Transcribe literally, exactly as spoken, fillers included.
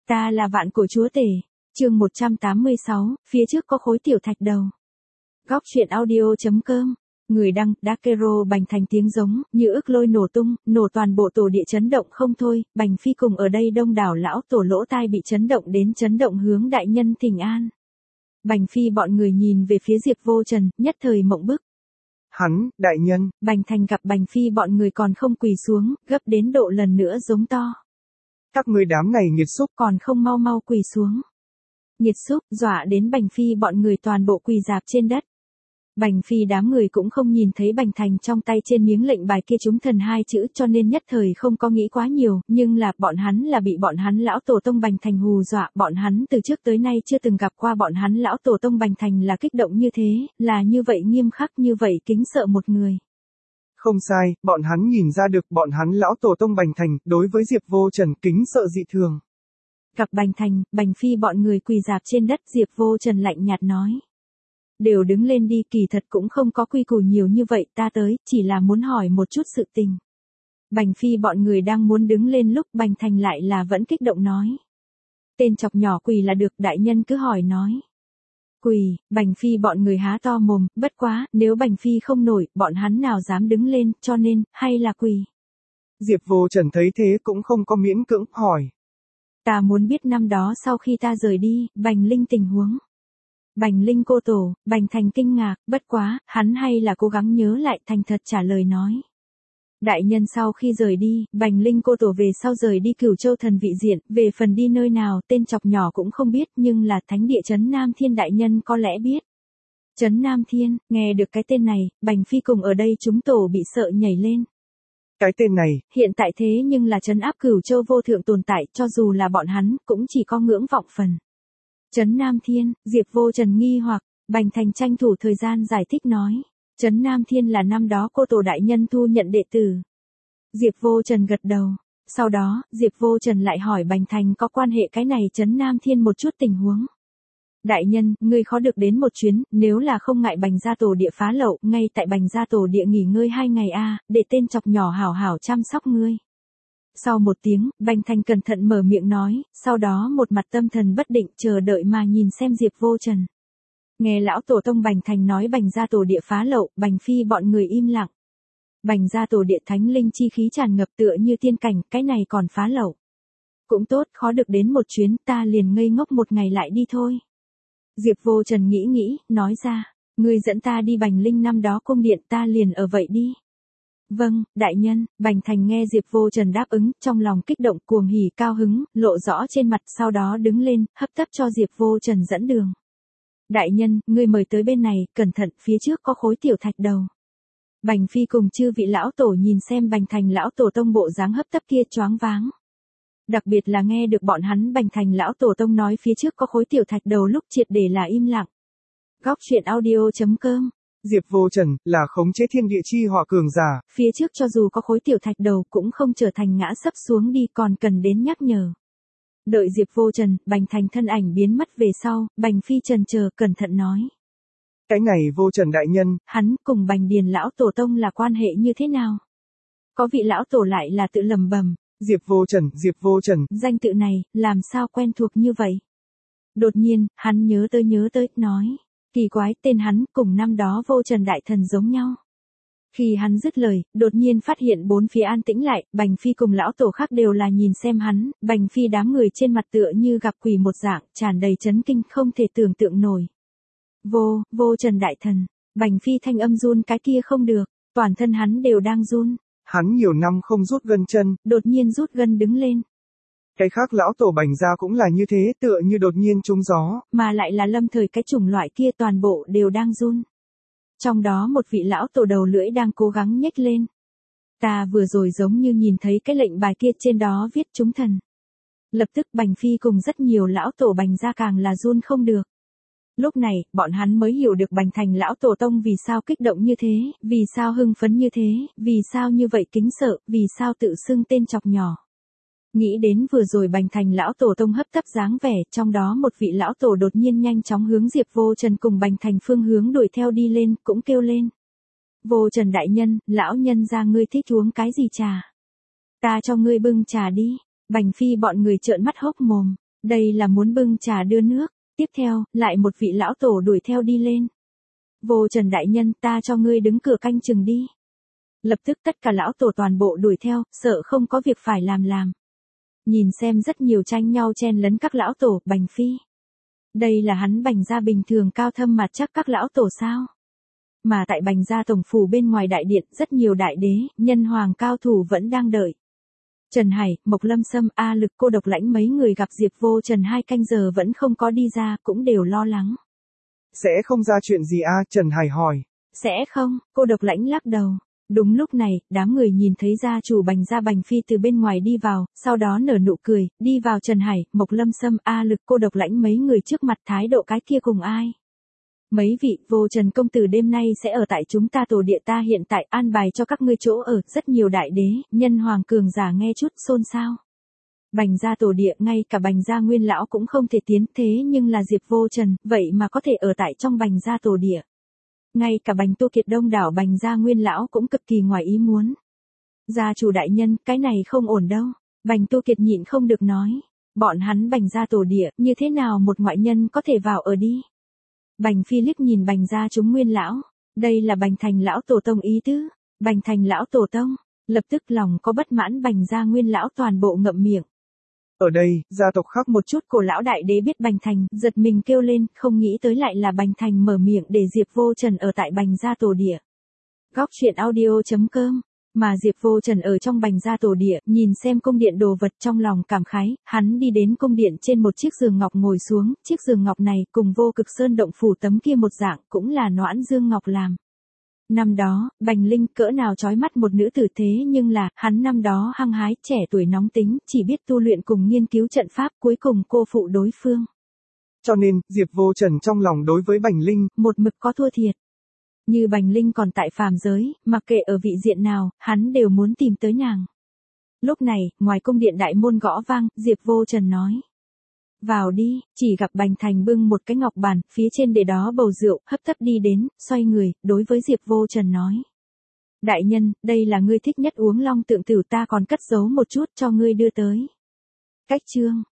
Ta là vạn cổ chúa tể. Chương một trăm tám mươi sáu, phía trước có khối tiểu thạch đầu. Góc truyện audio chấm com. Người đăng, Dakero bành thành tiếng giống, như ức lôi nổ tung, nổ toàn bộ tổ địa chấn động không thôi, bành phi cùng ở đây đông đảo lão tổ lỗ tai bị chấn động đến chấn động hướng đại nhân thỉnh an. Bành phi bọn người nhìn về phía Diệp Vô Trần, nhất thời mộng bức. Hắn, đại nhân. Bành thành gặp bành phi bọn người còn không quỳ xuống, gấp đến độ lần nữa giống to. Các ngươi đám này nghiệt xúc, còn không mau mau quỳ xuống. Nghiệt xúc, dọa đến bành phi bọn người toàn bộ quỳ dạp trên đất. Bành phi đám người cũng không nhìn thấy bành thành trong tay trên miếng lệnh bài kia chúng thần hai chữ cho nên nhất thời không có nghĩ quá nhiều, nhưng là bọn hắn là bị bọn hắn lão tổ tông bành thành hù dọa, bọn hắn từ trước tới nay chưa từng gặp qua bọn hắn lão tổ tông bành thành là kích động như thế, là như vậy nghiêm khắc như vậy kính sợ một người. Không sai, bọn hắn nhìn ra được bọn hắn lão tổ tông bành thành đối với Diệp Vô Trần kính sợ dị thường. Gặp bành thành, bành phi bọn người quỳ dạp trên đất, Diệp Vô Trần lạnh nhạt nói. Đều đứng lên đi, kỳ thật cũng không có quy củ nhiều như vậy, ta tới, chỉ là muốn hỏi một chút sự tình. Bành phi bọn người đang muốn đứng lên lúc bành thành lại là vẫn kích động nói. Tên chọc nhỏ quỳ là được, đại nhân cứ hỏi nói. Quỳ, bành phi bọn người há to mồm, bất quá, nếu bành phi không nổi, bọn hắn nào dám đứng lên, cho nên, hay là quỳ. Diệp Vô Trần thấy thế cũng không có miễn cưỡng hỏi. Ta muốn biết năm đó sau khi ta rời đi, bành linh tình huống. Bành linh cô tổ, bành thành kinh ngạc, bất quá, hắn hay là cố gắng nhớ lại thành thật trả lời nói. Đại nhân sau khi rời đi, bành linh cô tổ về sau rời đi Cửu Châu thần vị diện, về phần đi nơi nào tên chọc nhỏ cũng không biết nhưng là thánh địa Trấn Nam Thiên đại nhân có lẽ biết. Trấn Nam Thiên, nghe được cái tên này, bành phi cùng ở đây chúng tổ bị sợ nhảy lên. Cái tên này, hiện tại thế nhưng là trấn áp Cửu Châu vô thượng tồn tại, cho dù là bọn hắn, cũng chỉ có ngưỡng vọng phần. Trấn Nam Thiên, Diệp Vô Trần nghi hoặc, bành thành tranh thủ thời gian giải thích nói. Trấn Nam Thiên là năm đó cô tổ đại nhân thu nhận đệ tử. Diệp Vô Trần gật đầu. Sau đó, Diệp Vô Trần lại hỏi bành thành có quan hệ cái này Trấn Nam Thiên một chút tình huống. Đại nhân, ngươi khó được đến một chuyến, nếu là không ngại bành gia tổ địa phá lậu, ngay tại bành gia tổ địa nghỉ ngơi hai ngày a, để tên chọc nhỏ hảo hảo chăm sóc ngươi. Sau một tiếng, bành thành cẩn thận mở miệng nói, sau đó một mặt tâm thần bất định chờ đợi mà nhìn xem Diệp Vô Trần. Nghe lão tổ tông bành thành nói bành gia tổ địa phá lậu, bành phi bọn người im lặng. Bành gia tổ địa thánh linh chi khí tràn ngập tựa như tiên cảnh, cái này còn phá lậu. Cũng tốt, khó được đến một chuyến, ta liền ngây ngốc một ngày lại đi thôi. Diệp Vô Trần nghĩ nghĩ, nói ra, ngươi dẫn ta đi bành linh năm đó cung điện, ta liền ở vậy đi. Vâng, đại nhân, bành thành nghe Diệp Vô Trần đáp ứng, trong lòng kích động cuồng hỉ cao hứng, lộ rõ trên mặt, sau đó đứng lên, hấp tấp cho Diệp Vô Trần dẫn đường. Đại nhân, ngươi mời tới bên này, cẩn thận, phía trước có khối tiểu thạch đầu. Bành phi cùng chư vị lão tổ nhìn xem bành thành lão tổ tông bộ dáng hấp tấp kia choáng váng. Đặc biệt là nghe được bọn hắn bành thành lão tổ tông nói phía trước có khối tiểu thạch đầu lúc triệt để là im lặng. Góc truyện audio chấm com. Diệp Vô Trần, là khống chế thiên địa chi hỏa cường giả. Phía trước cho dù có khối tiểu thạch đầu cũng không trở thành ngã sấp xuống đi còn cần đến nhắc nhở. Đợi Diệp Vô Trần, bành thành thân ảnh biến mất về sau, bành phi trần chờ cẩn thận nói. Cái này Vô Trần đại nhân, hắn cùng bành điền lão tổ tông là quan hệ như thế nào? Có vị lão tổ lại là tự lầm bầm. Diệp Vô Trần, Diệp Vô Trần. Danh tự này, làm sao quen thuộc như vậy? Đột nhiên, hắn nhớ tới nhớ tới, nói. Kỳ quái, tên hắn cùng năm đó Vô Trần đại thần giống nhau. Khi hắn dứt lời, đột nhiên phát hiện bốn phía an tĩnh lại, bành phi cùng lão tổ khác đều là nhìn xem hắn, bành phi đám người trên mặt tựa như gặp quỷ một dạng, tràn đầy chấn kinh không thể tưởng tượng nổi. Vô, Vô Trần đại thần, bành phi thanh âm run cái kia không được, toàn thân hắn đều đang run. Hắn nhiều năm không rút gân chân, đột nhiên rút gân đứng lên. Cái khác lão tổ bành gia cũng là như thế, tựa như đột nhiên trúng gió. Mà lại là lâm thời cái chủng loại kia toàn bộ đều đang run. Trong đó một vị lão tổ đầu lưỡi đang cố gắng nhếch lên. Ta vừa rồi giống như nhìn thấy cái lệnh bài kia trên đó viết chúng thần. Lập tức bành phi cùng rất nhiều lão tổ bành gia càng là run không được. Lúc này, bọn hắn mới hiểu được bành thành lão tổ tông vì sao kích động như thế, vì sao hưng phấn như thế, vì sao như vậy kính sợ, vì sao tự xưng tên chọc nhỏ. Nghĩ đến vừa rồi bành thành lão tổ tông hấp tấp dáng vẻ, trong đó một vị lão tổ đột nhiên nhanh chóng hướng Diệp Vô Trần cùng bành thành phương hướng đuổi theo đi lên, cũng kêu lên. Vô Trần đại nhân, lão nhân ra ngươi thích uống cái gì trà? Ta cho ngươi bưng trà đi. Bành phi bọn người trợn mắt hốc mồm. Đây là muốn bưng trà đưa nước. Tiếp theo, lại một vị lão tổ đuổi theo đi lên. Vô Trần đại nhân, ta cho ngươi đứng cửa canh chừng đi. Lập tức tất cả lão tổ toàn bộ đuổi theo, sợ không có việc phải làm làm. Nhìn xem rất nhiều tranh nhau chen lấn các lão tổ, Bành Phi. Đây là hắn Bành gia bình thường cao thâm mà chắc các lão tổ sao? Mà tại Bành gia tổng phủ bên ngoài đại điện, rất nhiều đại đế, nhân hoàng cao thủ vẫn đang đợi. Trần Hải, Mộc Lâm Sâm, A Lực, Cô Độc Lãnh mấy người gặp Diệp Vô Trần hai canh giờ vẫn không có đi ra, cũng đều lo lắng. Sẽ không ra chuyện gì a? Trần Hải hỏi. Sẽ không, Cô Độc Lãnh lắc đầu. Đúng lúc này, đám người nhìn thấy gia chủ Bành gia Bành Phi từ bên ngoài đi vào, sau đó nở nụ cười, đi vào Trần Hải, Mộc Lâm Sâm, A Lực, Cô Độc Lãnh mấy người trước mặt thái độ cái kia cùng ai. Mấy vị, Vô Trần công tử đêm nay sẽ ở tại chúng ta tổ địa ta hiện tại an bài cho các ngươi chỗ ở, rất nhiều đại đế, nhân hoàng cường giả nghe chút xôn xao. Bành gia tổ địa, ngay cả Bành gia nguyên lão cũng không thể tiến, thế nhưng là Diệp Vô Trần, vậy mà có thể ở tại trong Bành gia tổ địa. Ngay cả Bành Tu Kiệt đông đảo Bành gia nguyên lão cũng cực kỳ ngoài ý muốn. Gia chủ đại nhân, cái này không ổn đâu. Bành Tu Kiệt nhịn không được nói. Bọn hắn Bành gia tổ địa, như thế nào một ngoại nhân có thể vào ở đi. Bành Phi liếc nhìn Bành gia chúng nguyên lão. Đây là Bành Thành lão tổ tông ý tứ. Bành Thành lão tổ tông. Lập tức lòng có bất mãn Bành gia nguyên lão toàn bộ ngậm miệng. Ở đây, gia tộc khác một chút cổ lão đại đế biết Bành Thành, giật mình kêu lên, không nghĩ tới lại là Bành Thành mở miệng để Diệp Vô Trần ở tại Bành gia tổ địa. Góc truyện audio chấm com. Mà Diệp Vô Trần ở trong Bành gia tổ địa, nhìn xem cung điện đồ vật trong lòng cảm khái, hắn đi đến cung điện trên một chiếc giường ngọc ngồi xuống, chiếc giường ngọc này cùng Vô Cực Sơn động phủ tấm kia một dạng, cũng là Noãn Dương Ngọc làm. Năm đó, Bành Linh cỡ nào chói mắt một nữ tử thế nhưng là, hắn năm đó hăng hái, trẻ tuổi nóng tính, chỉ biết tu luyện cùng nghiên cứu trận pháp, cuối cùng cô phụ đối phương. Cho nên, Diệp Vô Trần trong lòng đối với Bành Linh, một mực có thua thiệt. Như Bành Linh còn tại phàm giới, mặc kệ ở vị diện nào, hắn đều muốn tìm tới nàng. Lúc này, ngoài cung điện đại môn gõ vang, Diệp Vô Trần nói. Vào đi, chỉ gặp Bành Thành bưng một cái ngọc bàn, phía trên để đó bầu rượu, hấp tấp đi đến, xoay người, đối với Diệp Vô Trần nói. Đại nhân, đây là ngươi thích nhất uống long tượng tử ta còn cất giấu một chút cho ngươi đưa tới. Cách chương.